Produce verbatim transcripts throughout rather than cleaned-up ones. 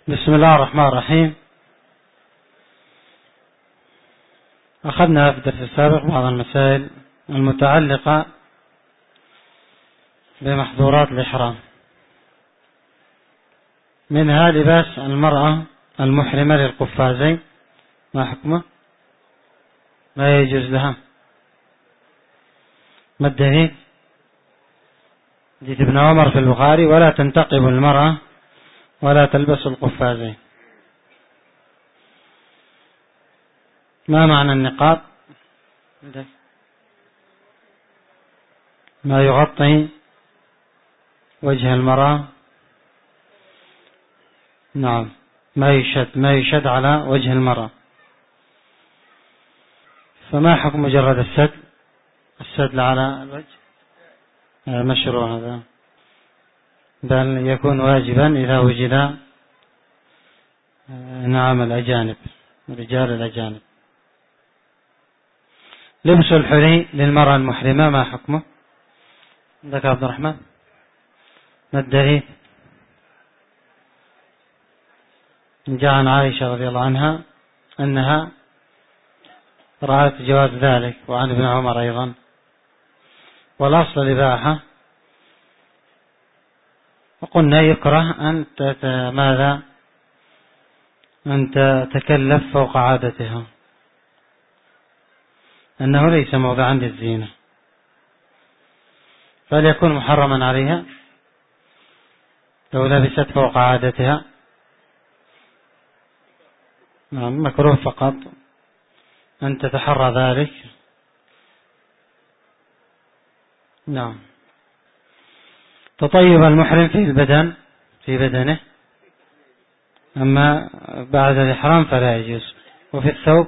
بسم الله الرحمن الرحيم. أخذنا في الدرس السابق بعض المسائل المتعلقة بمحظورات الإحرام، منها لباس المرأة المحرمة للقفازين، ما حكمه؟ ما يجوز لها. ما الدليل؟ حديث ابن عمر في البخاري: ولا تنتقب المرأة ولا تلبس القفازين. ما معنى النقاب؟ ما يغطي وجه المرأة، نعم، ما يشد ما يشد على وجه المرأة. فما حكم مجرد السد السدل على الوجه؟ مشروع هذا، بل يكون واجبا إذا وجد نعم الأجانب، رجال الأجانب. لبس الحلي للمرأة المحرمة، ما حكمه؟ عندك عبد الرحمن؟ ما الدليل؟ جاء عن عائشة رضي الله عنها أنها رأت جواز ذلك، وعن ابن عمر أيضا. والأصل الإباحة، وقلنا يكره أن ماذا أن تتكلف فوق عادتها، أنه ليس موضعا للزينة، فليكون محرما عليها لو لبست فوق عادتها. نعم، مكروه فقط أن تتحرى ذلك. نعم. تطيب المحرم في البدن في بدنه، أما بعد الإحرام فلا يجوز. وفي الثوب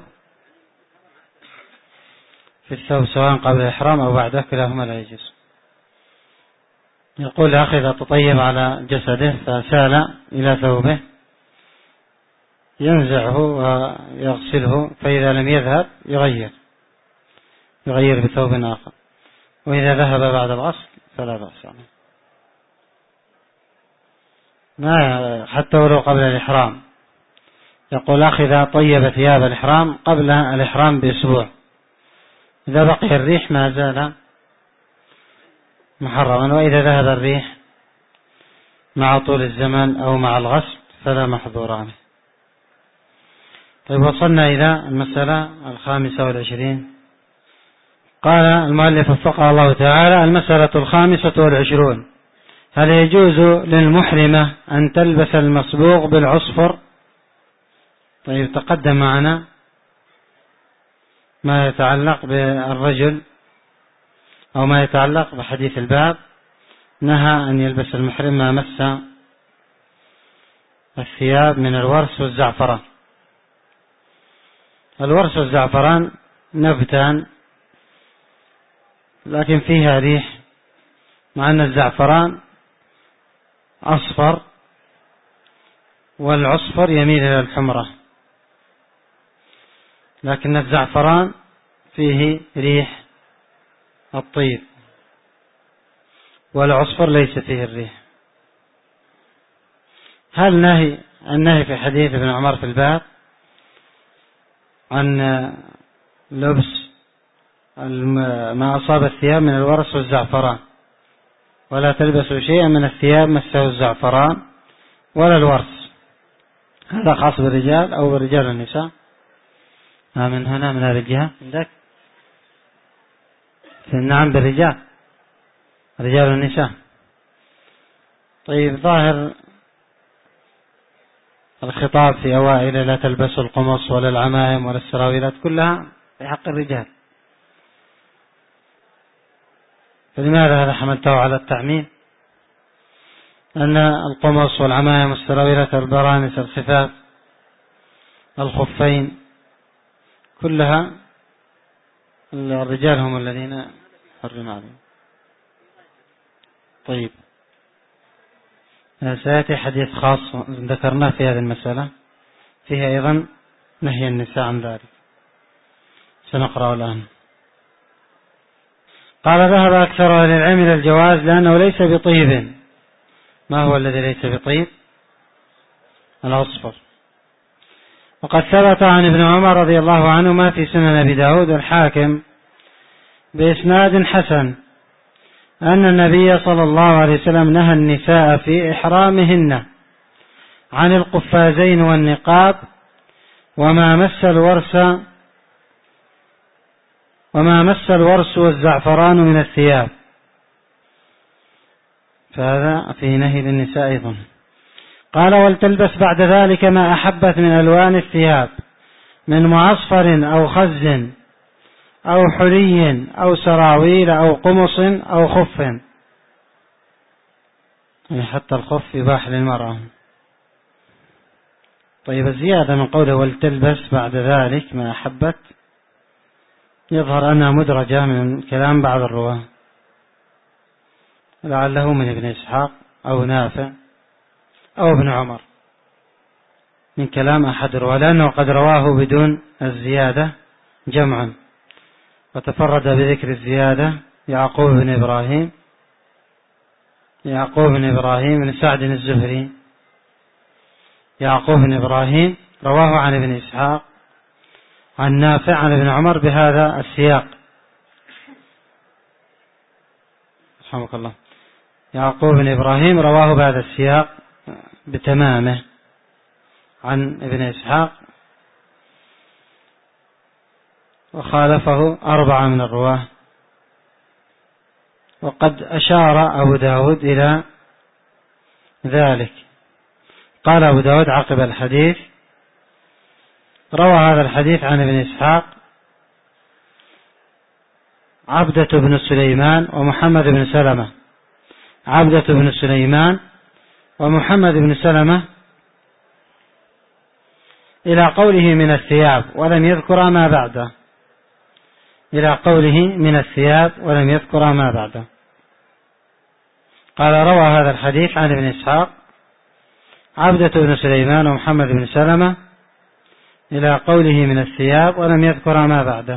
في الثوب سواء قبل الإحرام أو بعده كلاهما لا يجوز. يقول أخي: إذا تطيب على جسده فسال إلى ثوبه ينزعه ويغسله، فإذا لم يذهب يغير يغير بثوب آخر، وإذا ذهب بعد الغسل فلا بأس عنه، ما حتى ولو قبل الإحرام. يقول أخي: إذا طيب ثياب الإحرام قبل الإحرام بأسبوع، إذا بقي الريح ما زال محرما، وإذا ذهب الريح مع طول الزمن أو مع الغسل فلا محظور عنه. طيب، وصلنا إلى المسألة الخامسة والعشرين. قال المؤلف وفقه الله تعالى: المسألة الخامسة والعشرون: هل يجوز للمحرمة أن تلبس المصبوغ بالعصفر؟ طيب، تقدم معنا ما يتعلق بالرجل أو ما يتعلق بحديث الباب، نهى أن يلبس المحرم ما مس الثياب من الورس والزعفران. الورس والزعفران نبتان لكن فيها ريح، مع أن الزعفران أصفر والعصفر يميل إلى الحمرة، لكن الزعفران فيه ريح الطيب والعصفر ليس فيه الريح. هل نهي النهي في حديث ابن عمر في الباب عن لبس ما أصاب الثياب من الورس والزعفران، ولا تلبسوا شيئا من الثياب مسه الزعفران ولا الورس، هذا خاص بالرجال أو بالرجال والنساء؟ من هنا من الرجال عندك؟ نعم، بالرجال، الرجال والنساء. طيب، ظاهر الخطاب في أوائل: لا تلبسوا القمص ولا العمائم ولا السراويلات، كلها في حق الرجال، فلماذا هذا حملته على التعميم؟ أن القمص والعمائم والسراويلات البرانس الخفاف الخفين كلها الرجال هم الذين حرم عليهم. طيب، سيأتي حديث خاص ذكرناه في هذه المسألة فيها أيضا نهي النساء عن ذلك، سنقرأ الآن. قال: ذهب أكثر أهل العلم إلى الجواز لأنه ليس بطيب. ما هو الذي ليس بطيب؟ الأصفر. وقد ثبت عن ابن عمر رضي الله عنهما في سنن أبي داود والحاكم بإسناد حسن أن النبي صلى الله عليه وسلم نهى النساء في إحرامهن عن القفازين والنقاب وما مس الورس وما مس الورس والزعفران من الثياب، فهذا في نهي للنساء أيضا. قال: ولتلبس بعد ذلك ما أحبت من ألوان الثياب من معصفر أو خز أو حلي أو سراويل أو قمص أو خف، يعني حتى الخف يباح للمرأة. طيب، الزيادة من قوله ولتلبس بعد ذلك ما أحبت يظهر أنها مدرجة من كلام بعض الرواة، لعله من ابن إسحاق أو نافع أو ابن عمر، من كلام أحد الرواة، لأنه قد رواه بدون الزيادة جمعا، وتفرد بذكر الزيادة يعقوب بن إبراهيم يعقوب بن إبراهيم بن سعد الزهري يعقوب بن إبراهيم رواه عن ابن إسحاق عن نافع عن ابن عمر بهذا السياق. رحمك الله. يعقوب بن إبراهيم رواه بهذا السياق بتمامه عن ابن إسحاق، وخالفه أربعة من الرواه. وقد أشار أبو داود إلى ذلك. قال أبو داود عقب الحديث: روى هذا الحديث عن ابن إسحاق عبدة بن سليمان ومحمد بن سلمة عبدة بن سليمان ومحمد بن سلمة إلى قوله من الثياب ولم يذكر ما بعده إلى قوله من الثياب ولم يذكر ما بعده. قال: روى هذا الحديث عن ابن إسحاق عبدة بن سليمان ومحمد بن سلمة إلى قوله من الثياب ولم يذكر ما بعده.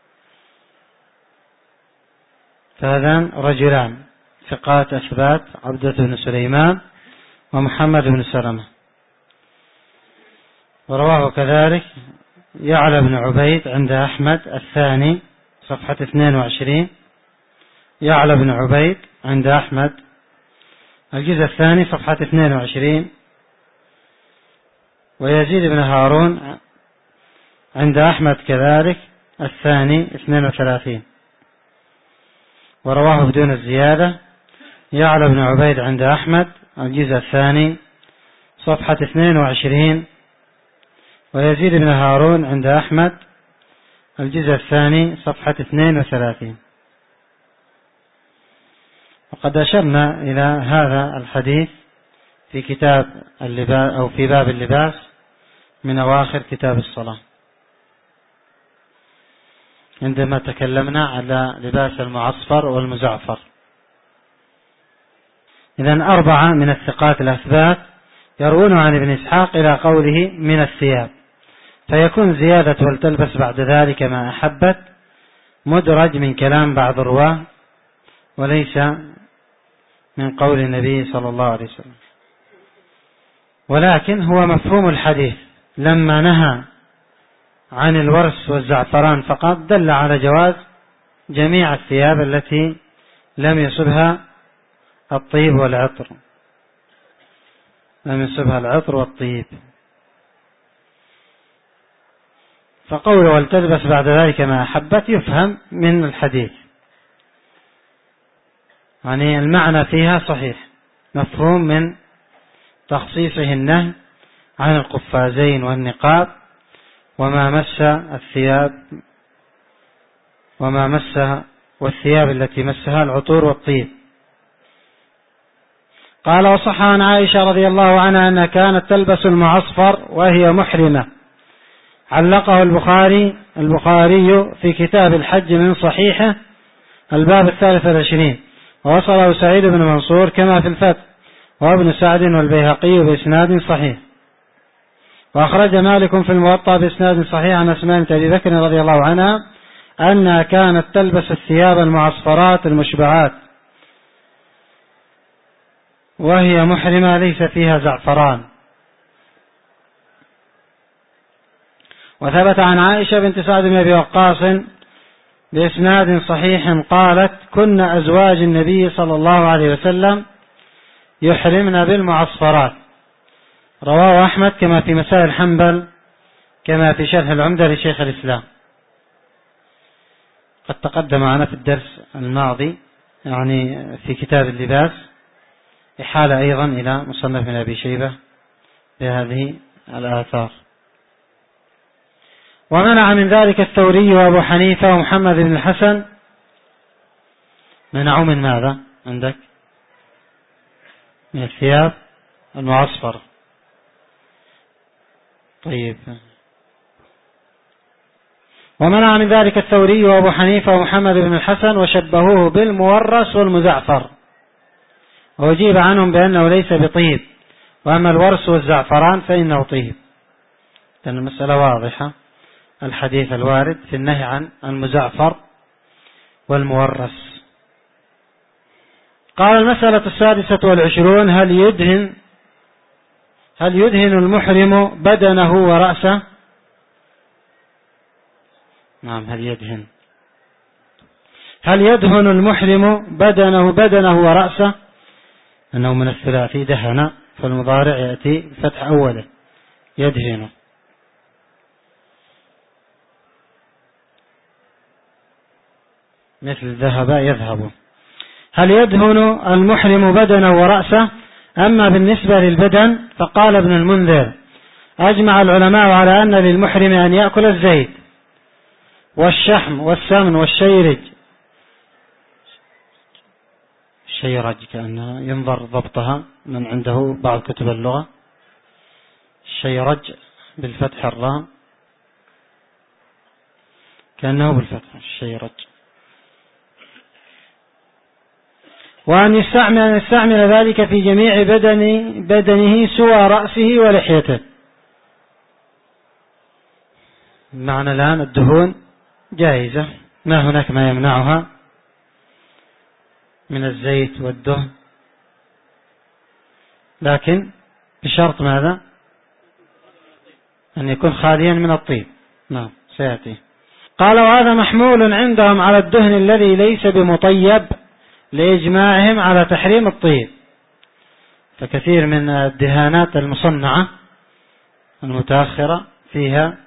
فهذان رجلان ثقات أثبات، عبدة بن سليمان ومحمد بن سلمة. ورواه كذلك يعلى بن عبيد عند أحمد الثاني صفحة اثنين وعشرين، يعلى بن عبيد عند أحمد الجزء الثاني صفحة اثنين وعشرين، ويزيد بن هارون عند أحمد كذلك الثاني اثنين وثلاثين. ورواه بدون الزيادة يعلى بن عبيد عند أحمد الجزء الثاني صفحة اثنين وعشرين، ويزيد بن هارون عند أحمد الجزء الثاني صفحة اثنين وثلاثين. وقد أشرنا إلى هذا الحديث في كتاب اللباس أو في باب اللباس من أواخر كتاب الصلاة، عندما تكلمنا على لباس المعصفر والمزعفر. إذن أربعة من الثقات الأثبات يروون عن ابن إسحاق إلى قوله من الثياب، فيكون زيادة ولتلبس بعد ذلك ما أحبت مدرج من كلام بعض الرواه وليس من قول النبي صلى الله عليه وسلم. ولكن هو مفهوم الحديث لما نهى عن الورس والزعفران فقط دل على جواز جميع الثياب التي لم يصبها الطيب والعطر لم يصبها العطر والطيب. فقوله ولتلبس بعد ذلك ما أحبت يفهم من الحديث، يعني المعنى فيها صحيح، مفهوم من تخصيصه النهي عن القفازين والنقاب وما مس الثياب وما مسها والثياب التي مسها العطور والطيب. قال: وصح عن عائشة رضي الله عنها أنها كانت تلبس المعصفر وهي محرمة. علقه البخاري البخاري في كتاب الحج من صحيحه الباب الثالث والعشرين، ووصله سعيد بن منصور كما في الفتح، وابن سعد والبيهقي بإسناد صحيح. وأخرج مالك في الموطأ بإسناد صحيح عن أسماء بنت أبي بكر رضي الله عنها أنها كانت تلبس الثياب المعصفرات المشبعات وهي محرمة ليس فيها زعفران، وثبت عن عائشة بنت سعد بن أبي وقاص بإسناد صحيح قالت: كنا أزواج النبي صلى الله عليه وسلم يحرمن بالمعصفرات. رواه أحمد كما في مسائل حنبل كما في شرح العمدة لشيخ الإسلام. قد تقدم معنا في الدرس الماضي يعني في كتاب اللباس إحالة أيضا إلى مصنف من أبي شيبة بهذه الآثار. ومنع من ذلك الثوري وأبو حنيفة ومحمد بن الحسن. منعوا من ماذا عندك؟ من الثياب المعصفر. طيب. ومنع من ذلك الثوري وأبو حنيفة ومحمد بن الحسن وشبهوه بالمورس والمزعفر، وأجيب عنهم بأنه ليس بطيب، وأما الورس والزعفران فإنه طيب. لأن المسألة واضحة، الحديث الوارد في النهي عن المزعفر والمورس. قال: المسألة السادسة والعشرون: هل يدهن هل يدهن المحرم بدنه ورأسه؟ نعم، هل يدهن هل يدهن المحرم بدنه بدنه ورأسه؟ أنه من الثلاثي دهن، فالمضارع يأتي فتح أوله يدهن. مثل ذهب يذهب. هل يدهن المحرم بدنه ورأسه؟ أما بالنسبة للبدن فقال ابن المنذر: أجمع العلماء على أن للمحرم أن يأكل الزيت والشحم والسمن والشيرج. الشيرج كأنه ينظر ضبطها من عنده بعض كتب اللغة. الشيرج بالفتح الراء كأنه بالفتح الشيرج. وأن يستعمل, أن يستعمل ذلك في جميع بدن بدنه سوى رأسه ولحيته. معنى الآن الدهون جائزة، ما هناك ما يمنعها من الزيت والدهن، لكن بشرط ماذا؟ أن يكون خاليا من الطيب. نعم سيأتي. قال: وهذا محمول عندهم على الدهن الذي ليس بمطيب لإجماعهم على تحريم الطيب. فكثير من الدهانات المصنعة المتأخرة فيها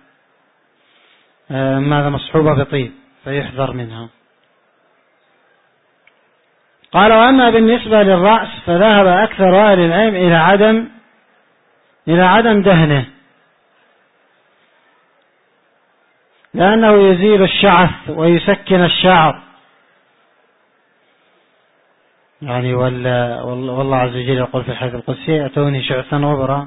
ماذا مصحوبة بطيب، فيحذر منها. قال: وأما بالنسبة للرأس فذهب أكثر أهل العلم إلى عدم إلى عدم دهنه، لأنه يزيل الشعث ويسكن الشعر. يعني والله عز وجل يقول في الحديث القدسي: أتوني شعثا غبرا.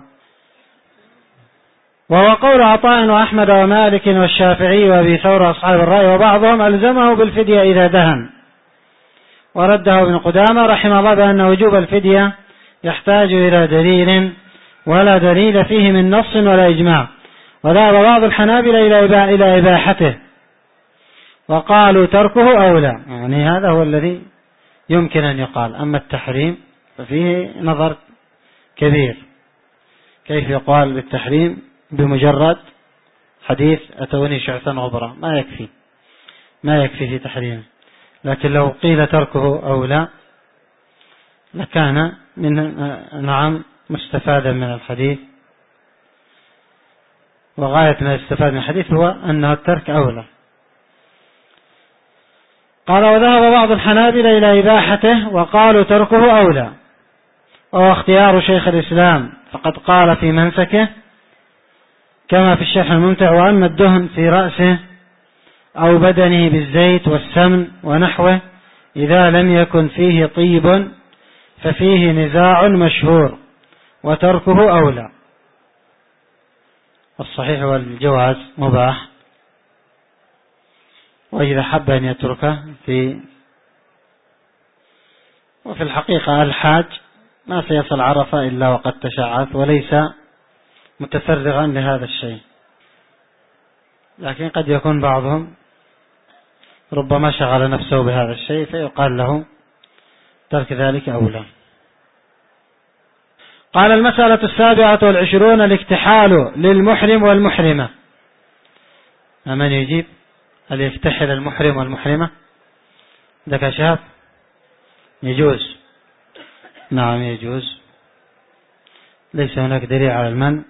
وهو قول عطاء وأحمد ومالك والشافعي وأبي ثور أصحاب الرأي، وبعضهم ألزمه بالفدية إذا دهن. ورده ابن قدامة رحمه الله بأن وجوب الفدية يحتاج إلى دليل، ولا دليل فيه من نص ولا إجماع. وذهب بعض الحنابلة إلى إباحته، وقالوا تركه أولى. يعني هذا هو الذي يمكن أن يقال. أما التحريم ففيه نظر كبير، كيف يقال بالتحريم بمجرد حديث أتوني شعثا غبرا؟ ما يكفي ما يكفي في تحريم. لكن لو قيل تركه أولى لكان من نعم مستفادا من الحديث، وغاية ما يستفاد من الحديث هو أنه الترك أولى. قال: وذهب بعض الحنابلة إلى إباحته، وقالوا تركه أولى، وهو اختيار شيخ الإسلام، فقد قال في منسكه كما في الشرح الممتع: وأما الدهن في رأسه أو بدنه بالزيت والسمن ونحوه إذا لم يكن فيه طيب ففيه نزاع مشهور، وتركه أولى. الصحيح هو الجواز مباح، وإذا حب أن يتركه في وفي الحقيقة الحاج ما سيصل عرفة إلا وقد تشعث وليس متفرغا لهذا الشيء، لكن قد يكون بعضهم ربما شغل نفسه بهذا الشيء فيقال له ترك ذلك أولى. قال: المسألة السابعة والعشرون: الاكتحال للمحرم والمحرمة. من يجيب؟ هل يكتحل المحرم والمحرمة؟ ذاك شاب يجوز. نعم يجوز، ليس هناك دليل على المنع.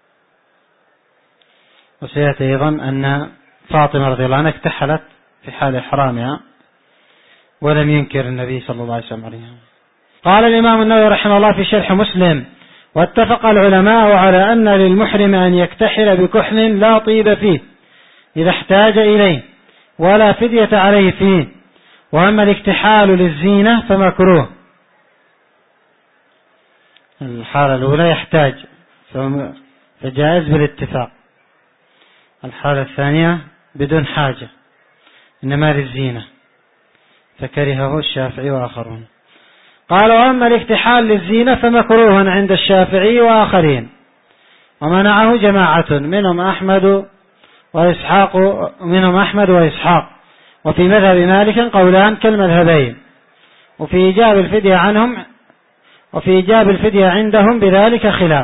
وسيأتي أيضا أن فاطمة رضي الله عنها اكتحلت في حال إحرامها ولم ينكر النبي صلى الله عليه وسلم عليها. قال الإمام النووي رحمه الله في شرح مسلم: واتفق العلماء على أن للمحرم أن يكتحل بكحل لا طيب فيه إذا احتاج إليه ولا فدية عليه فيه، وأما الاكتحال للزينة فمكروه. الحالة الأولى يحتاج فجائز بالاتفاق، الحالة الثانية بدون حاجة إنما للزينة فكرهه الشافعي وآخرون. قال: وأما الاكتحال للزينة فمكروه عند الشافعي وآخرين، ومنعه جماعة منهم أحمد وإسحاق منهم أحمد وإسحاق وفي مذهب مالك قولان كالمذهبين، وفي إيجاب الفدية عنهم وفي إيجاب الفدية عندهم بذلك خلاف.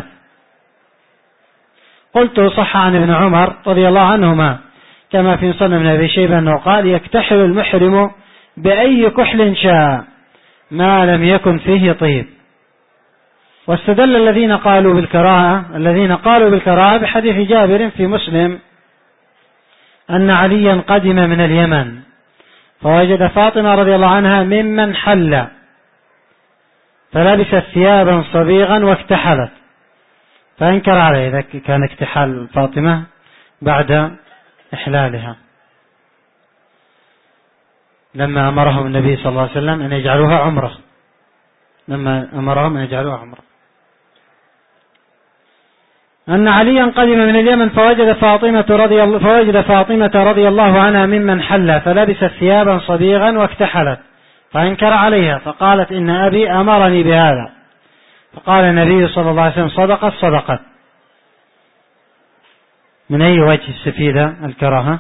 قلت: صح عن ابن عمر رضي الله عنهما كما في مسند ابن أبي شيبة أنه قال: يكتحل المحرم بأي كحل شاء ما لم يكن فيه طيب. واستدل الذين قالوا بالكراهة الذين قالوا بالكراهة بحديث جابر في مسلم أن عليا قدم من اليمن فوجد فاطمة رضي الله عنها ممن حل فلبست ثيابا صبيغا واكتحلت، فأنكر عليه إذا كان اكتحال فاطمة بعد إحلالها لما أمرهم النبي صلى الله عليه وسلم أن يجعلوها عمرة لما أمرهم أن يجعلوها عمرة أن عليا قدم من اليمن فوجد فاطمة رضي الله فوجد فاطمة رضي الله عنها ممن حل فلبست ثيابا صبيغا واكتحلت، فأنكر عليها فقالت: إن أبي أمرني بهذا. فقال النبي صلى الله عليه وسلم: صدقت صدقت. من أي وجه استفيد الكراهة؟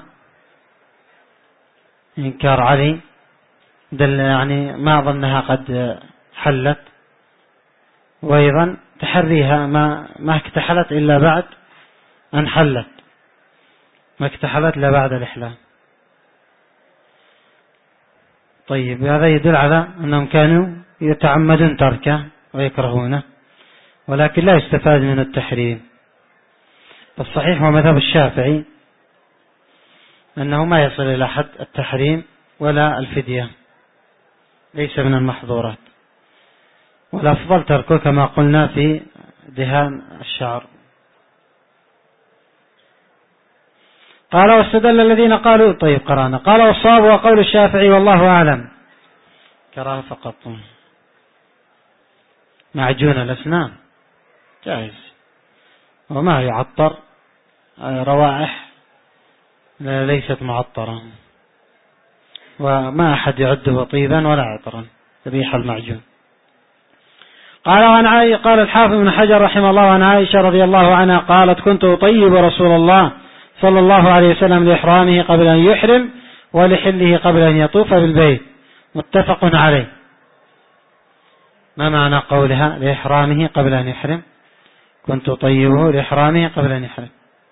إنكار علي دل يعني ما ظنها قد حلت، وأيضا تحريها ما ما اكتحلت إلا بعد أن حلت، ما اكتحلت إلا بعد الإحلال. طيب هذا يدل على أنهم كانوا يتعمدون تركه ويكرهونه، ولكن لا يستفاد من التحريم. الصحيح ومذهب الشافعي أنه ما يصل إلى حد التحريم ولا الفدية، ليس من المحظورات، والأفضل تركه كما قلنا في دهان الشعر. قال: واستدل الذين قالوا طيب قرأنا. قال: والصواب وقول الشافعي والله أعلم كراهة فقط. معجون الأسنان جائز وما يعطر، روائح ليست معطرة، وما أحد يعده طيبا ولا عطرا ريح المعجون. قال عن عائشة قال الحافظ بن حجر رحمه الله عن عائشة رضي الله عنها قالت: كنت أطيب رسول الله صلى الله عليه وسلم لإحرامه قبل أن يحرم ولحله قبل أن يطوف بالبيت. متفق عليه. ما معنى قولها لإحرامه قبل أن يحرم؟ كنت أطيبه لإحرامه قبل أن يحرم،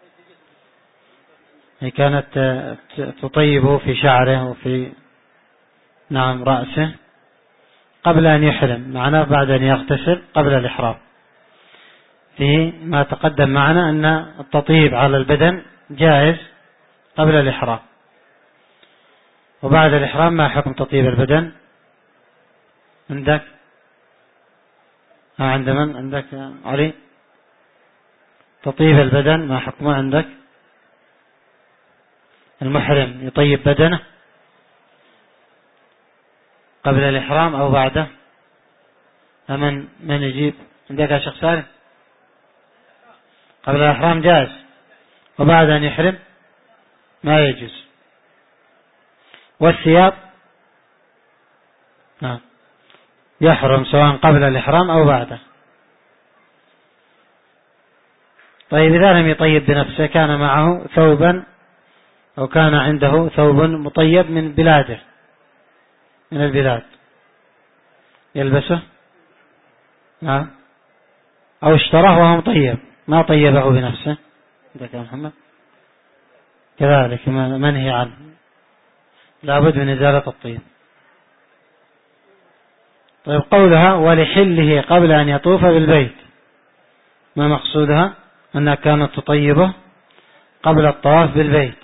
هي كانت تطيبه في شعره وفي نعم رأسه قبل أن يحرم، معناه بعد أن يغتسل قبل الإحرام. فيه ما تقدم معنا أن التطيب على البدن جائز قبل الإحرام، وبعد الإحرام ما حكم تطيب البدن عندك؟ ها عند من؟ عندك علي؟ تطيب البدن ما حكمه عندك؟ المحرم يطيب بدنه قبل الإحرام أو بعده؟ فمن من يجيب؟ عندك يا شيخ سالم؟ قبل الإحرام جائز، وبعد أن يحرم ما يجوز. والثياب نعم يحرم سواء قبل الإحرام أو بعده. طيب إذا لم يطيب بنفسه، كان معه ثوبا أو كان عنده ثوب مطيب من بلاده من البلاد يلبسه نعم، أو اشتراه وهو مطيب ما طيبه بنفسه. عندك يا محمد؟ كذلك منهي عنه، لابد من إزالة الطيب. طيب قولها ولحله قبل أن يطوف بالبيت، ما مقصودها؟ أنها كانت تطيبه قبل الطواف بالبيت.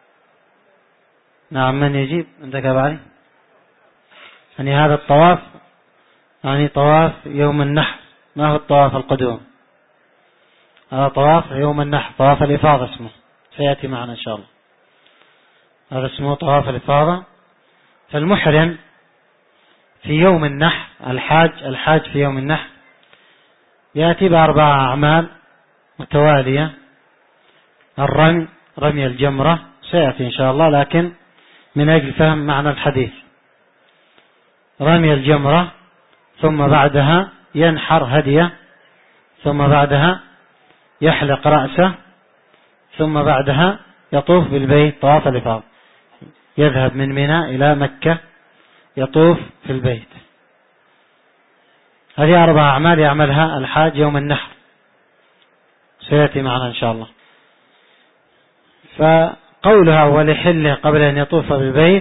نعم، من يجيب؟ عندك أبو علي؟ يعني هذا الطواف يعني طواف يوم النحر، ما هو الطواف القدوم، هذا طواف يوم النحر، طواف الإفاضة اسمه، سيأتي معنا إن شاء الله. هذا اسمه طواف الإفاضة. فالمحرم في يوم النحر، الحاج الحاج في يوم النحر يأتي بأربع أعمال متوالية: الرمي، رمي الجمرة، سيأتي إن شاء الله لكن من أجل فهم معنى الحديث. رمي الجمرة، ثم بعدها ينحر هديه، ثم بعدها يحلق رأسه، ثم بعدها يطوف بالبيت طواف الإفاضة، يذهب من منى إلى مكة يطوف في البيت. هذه أربع أعمال يعملها الحاج يوم النحر، سيأتي معنا إن شاء الله. فقولها ولحله قبل أن يطوف بالبيت،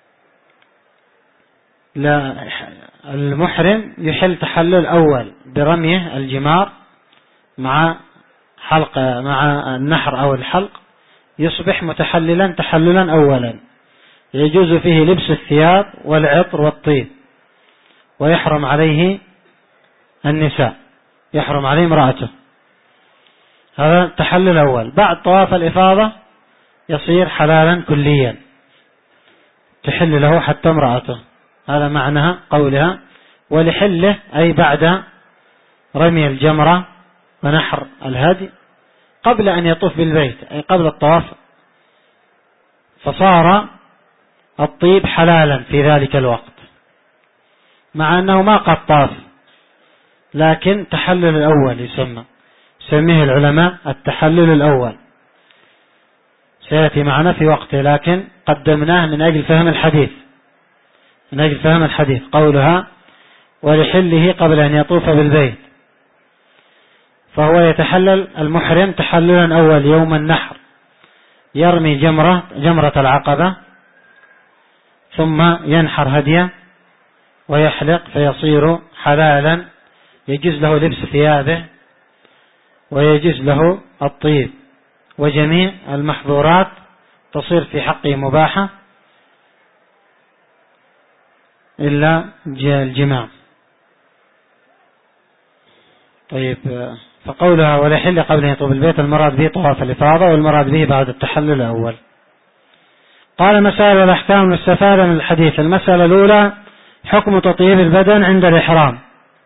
لا، المحرم يحل تحلل أول برميه الجمار مع حلق مع النحر أو الحلق، يصبح متحللا تحللا أولا، يجوز فيه لبس الثياب والعطر والطيب، ويحرم عليه النساء، يحرم عليه امرأته. هذا التحلل الأول. بعد طواف الإفاضة يصير حلالا كليا، تحل له حتى امرأته. هذا معناها قولها ولحله، أي بعد رمي الجمرة ونحر الهدي قبل أن يطوف بالبيت، أي قبل الطواف، فصار الطيب حلالا في ذلك الوقت، مع أنه ما قد طاف، لكن تحلل الأول يسمى، يسميه العلماء التحلل الأول، سيأتي معنا في وقته، لكن قدمناه من أجل فهم الحديث، من أجل فهم الحديث. قولها ولحله قبل أن يطوف بالبيت، فهو يتحلل المحرم تحللا أول يوم النحر، يرمي جمرة جمرة العقبة، ثم ينحر هديه ويحلق فيصير حلالا، يجوز له لبس ثيابه ويجوز له الطيب، وجميع المحظورات تصير في حقه مباحة إلا الجماع. طيب، فقولها ولحل قبل أن يطوف البيت، المراد به طواف الإفاضة، والمراد به بعد التحلل الأول. قال مسائل الأحكام المستفادة من الحديث. المسألة الأولى حكم تطيب البدن عند الإحرام.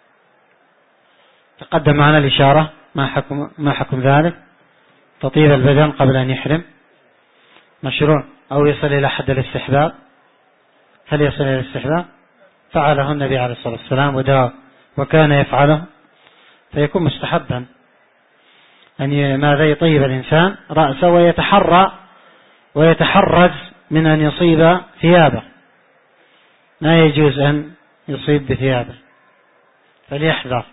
تقدم معنا الإشارة ما حكم ما حكم ذلك. تطيب البدن قبل أن يحرم مشروع أو يصل إلى حد الاستحباب. هل يصل إلى الاستحباب؟ فعله النبي عليه الصلاة والسلام وداوم وكان يفعله، فيكون مستحبا أن ماذا يطيب الإنسان رأسه ويتحرى ويتحرز من أن يصيب ثيابه، لا يجوز أن يصيب بثيابه، فليحذر،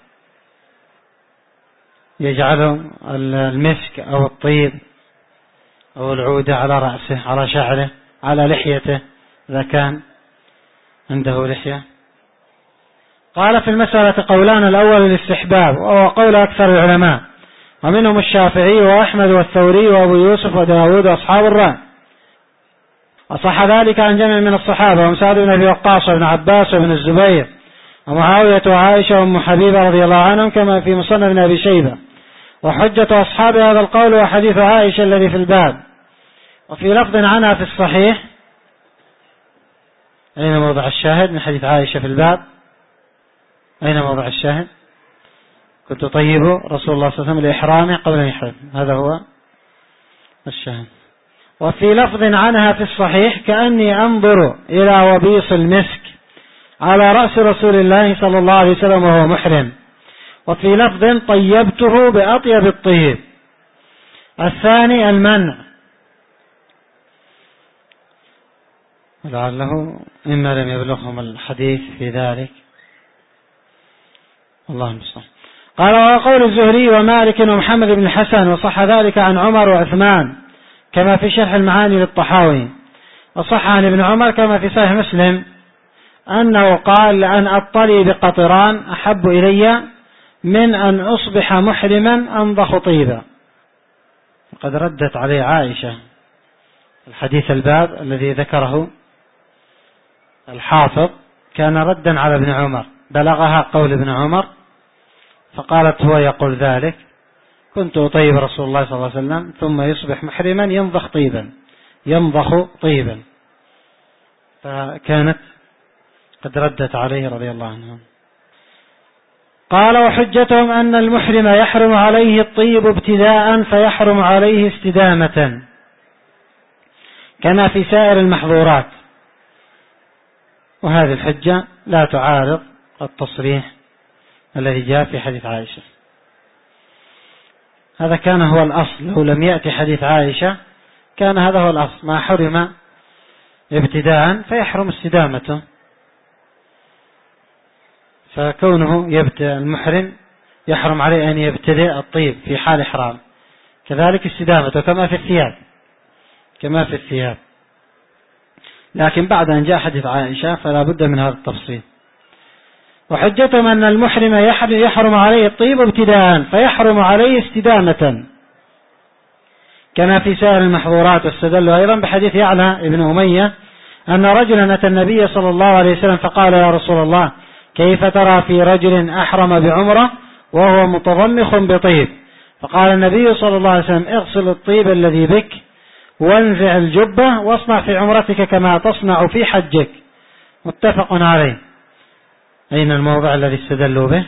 يجعله المسك أو الطيب أو العودة على رأسه، على شعره، على لحيته إذا كان عنده لحية. قال في المسألة قولان: الأول الاستحباب، وهو قول أكثر العلماء، ومنهم الشافعي وأحمد والثوري وأبو يوسف وداود وأصحاب الرأي، وصح ذلك عن جمع من الصحابة، وهم سعد بن أبي وقاص وابن عباس وابن الزبير ومعاوية وعائشة وأم حبيبة رضي الله عنهم، كما في مصنف ابن أبي شيبة. وحجة أصحاب هذا القول وحديث عائشة الذي في الباب. وفي لفظ عنها في الصحيح، أين موضع الشاهد من حديث عائشة في الباب؟ أين موضع الشاهد؟ كنت طيب رسول الله صلى الله عليه وسلم لإحرامه قبل أن يحرم، هذا هو الشاهد. وفي لفظ عنها في الصحيح: كأني أنظر إلى وبيص المسك على رأس رسول الله صلى الله عليه وسلم وهو محرم. وفي لفظ: طيبته بأطيب الطيب. الثاني المنع، لعله إما لم يبلغهم الحديث في ذلك، الله المستعان. قال: وقول الزهري ومالك ومحمد بن الحسن، وصح ذلك عن عمر وعثمان كما في شرح المعاني للطحاوي. وصح عن ابن عمر كما في صحيح مسلم أنه قال: لأن أطلي بقطران أحب إلي من أن أصبح محرما أنضخ طيبا. وقد ردت عليه عائشة الحديث الباب الذي ذكره الحافظ كان ردا على ابن عمر، بلغها قول ابن عمر فقالت: هو يقول ذلك، كنت أطيب رسول الله صلى الله عليه وسلم ثم يصبح محرما ينضخ طيبا ينضخ طيبا. فكانت قد ردت عليه رضي الله عنه. قال: وحجتهم أن المحرم يحرم عليه الطيب ابتداء فيحرم عليه استدامة كما في سائر المحظورات. وهذه الحجة لا تعارض التصريح الذي جاء في حديث عائشة. هذا كان هو الأصل، لو لم يأتي حديث عائشة كان هذا هو الأصل، ما حرم ابتداء فيحرم استدامته. فكونه يبتدئ المحرم يحرم عليه أن يبتدئ الطيب في حال إحرام، كذلك استدامته كما في الثياب كما في الثياب لكن بعد أن جاء حديث عائشة فلا بد من هذا التفصيل. وحجتهم أن المحرم يحرم عليه الطيب ابتداء فيحرم عليه استدامة كما في سائر المحظورات. واستدلوا أيضا بحديث يعلى ابن أمية أن رجلا أتى النبي صلى الله عليه وسلم فقال: يا رسول الله، كيف ترى في رجل أحرم بعمرة وهو متضمخ بطيب؟ فقال النبي صلى الله عليه وسلم: اغسل الطيب الذي بك وانزع الجبة واصنع في عمرتك كما تصنع في حجك. متفق عليه. أين الموضع الذي استدلوا به؟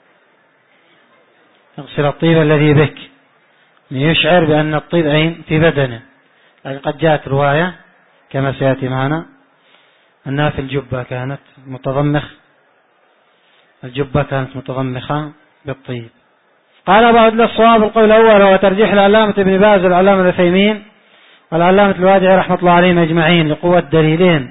اغسل الطيب الذي بك، يشعر بأن الطيب أين؟ في بدنه. لكن قد جاءت رواية كما سيأتي معنا أنها في الجبة كانت متضمخ الجبة كانت متضمخة بالطيب. قال أبو عبد الله: الصواب القول الأول هو ترجيح العلامة ابن باز والعلامة العثيمين والعلامة الوادعي رحمة الله عليهم أجمعين لقوة دليلين.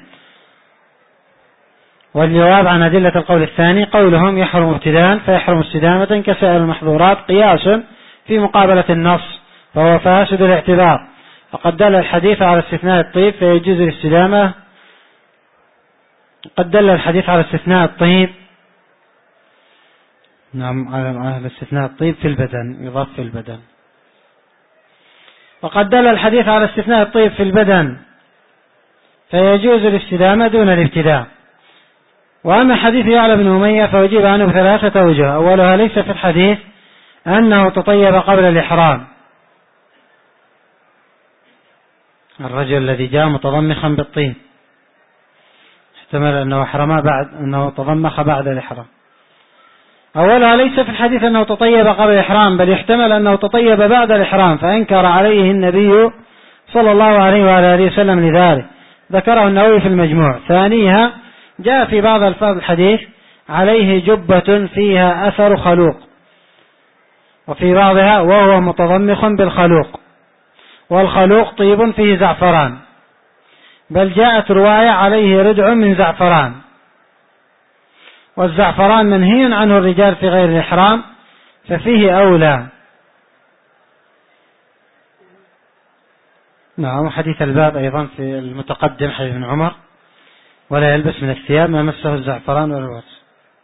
والجواب عن أدلة القول الثاني قولهم يحرم ابتداء فيحرم استدامة كسائر المحظورات قياس في مقابلة النص فهو فاسد الاعتبار. فقد دل الحديث على استثناء الطيب فيجوز الاستدامة قد دل الحديث على استثناء الطيب نعم على استثناء الطيب في البدن يضاف في البدن وقد دل الحديث على استثناء الطيب في البدن فيجوز الاستدامة دون الابتداء. وأما حديث يعلى بن أمية فوجب عنه ثلاثة أوجه. أولها ليس في الحديث أنه تطيب قبل الإحرام، الرجل الذي جاء متضمخا بالطيب احتمل أنه أحرم بعد أنه تضمخ بعد الإحرام. أولها ليس في الحديث أنه تطيب قبل الإحرام، بل يحتمل أنه تطيب بعد الإحرام فأنكر عليه النبي صلى الله عليه وآله وسلم لذلك، ذكره النووي في المجموع. ثانيها جاء في بعض ألفاظ الحديث عليه جبة فيها أثر خلوق، وفي بعضها وهو متضمخ بالخلوق، والخلوق طيب فيه زعفران، بل جاءت رواية عليه ردع من زعفران، والزعفران منهي عنه الرجال في غير الإحرام ففيه أولى. نعم. حديث الباب أيضا في المتقدم حديث ابن عمر: ولا يلبس من الثياب ما مسه الزعفران والورس.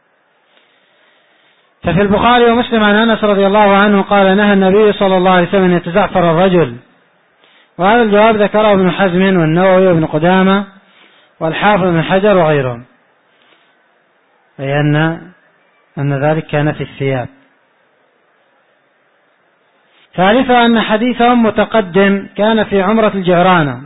ففي البخاري ومسلم عن أنس رضي الله عنه قال: نهى النبي صلى الله عليه وسلم أن يتزعفر الرجل. وهذا الجواب ذكره ابن حزم والنووي وابن قدامة والحافظ بن حجر وغيرهم، أي أن أن ذلك كان في الثياب. ثالثا أن حديثهم متقدم كان في عمرة الجعرانة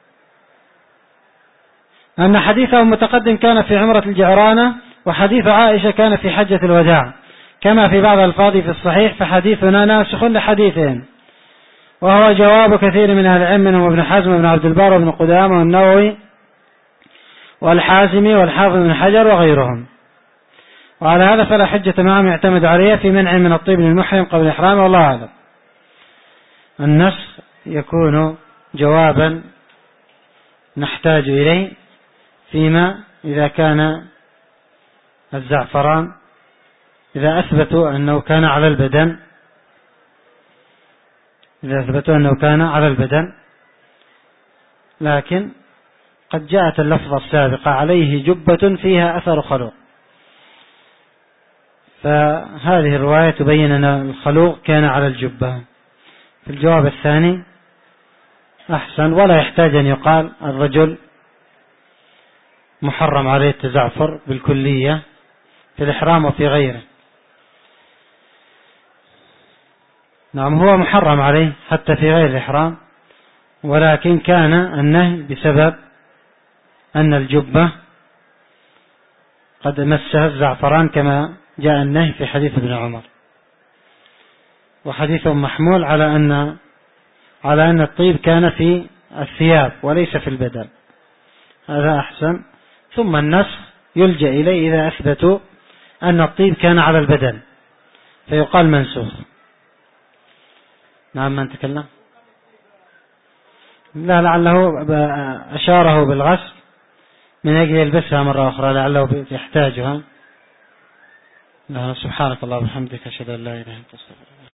أن حديثهم متقدم كان في عمرة الجعرانة وحديث عائشة كان في حجة الوداع كما في بعض الألفاظ في الصحيح، فحديثنا ناسخ لحديثهم. وهو جواب كثير من أهل العلم منهم ابن حزم وابن عبد البر وابن قدامة والنووي والحازمي والحافظ بن حجر وغيرهم. وعلى هذا فلا حجة معهم يعتمد عليه في منع من الطيب للمحرم قبل الإحرام، والله أعلم. النسخ يكون جوابا نحتاج إليه فيما إذا كان الزعفران إذا أثبتوا أنه كان على البدن إذا أثبتوا أنه كان على البدن لكن قد جاءت اللفظة السابقة عليه جبة فيها أثر خلوق، فهذه الرواية تبين أن الخلوق كان على الجبة. في الجواب الثاني أحسن، ولا يحتاج أن يقال الرجل محرم عليه التزعفر بالكلية في الإحرام وفي غيره. نعم هو محرم عليه حتى في غير الإحرام، ولكن كان النهي بسبب أن الجبة قد مسها الزعفران كما جاء النهي في حديث ابن عمر، وحديث محمول على أن على أن الطيب كان في الثياب وليس في البدن، هذا أحسن. ثم النسخ يلجأ إليه إذا أثبتوا أن الطيب كان على البدن فيقال منسوخ. نعم من تكلم؟ لا، لعله أشاره بالغسل من أجل يلبسها مرة أخرى، لعله يحتاجها. سبحانك الله وبحمدك، أشهد أن لا إله إلا أنت، أستغفرك.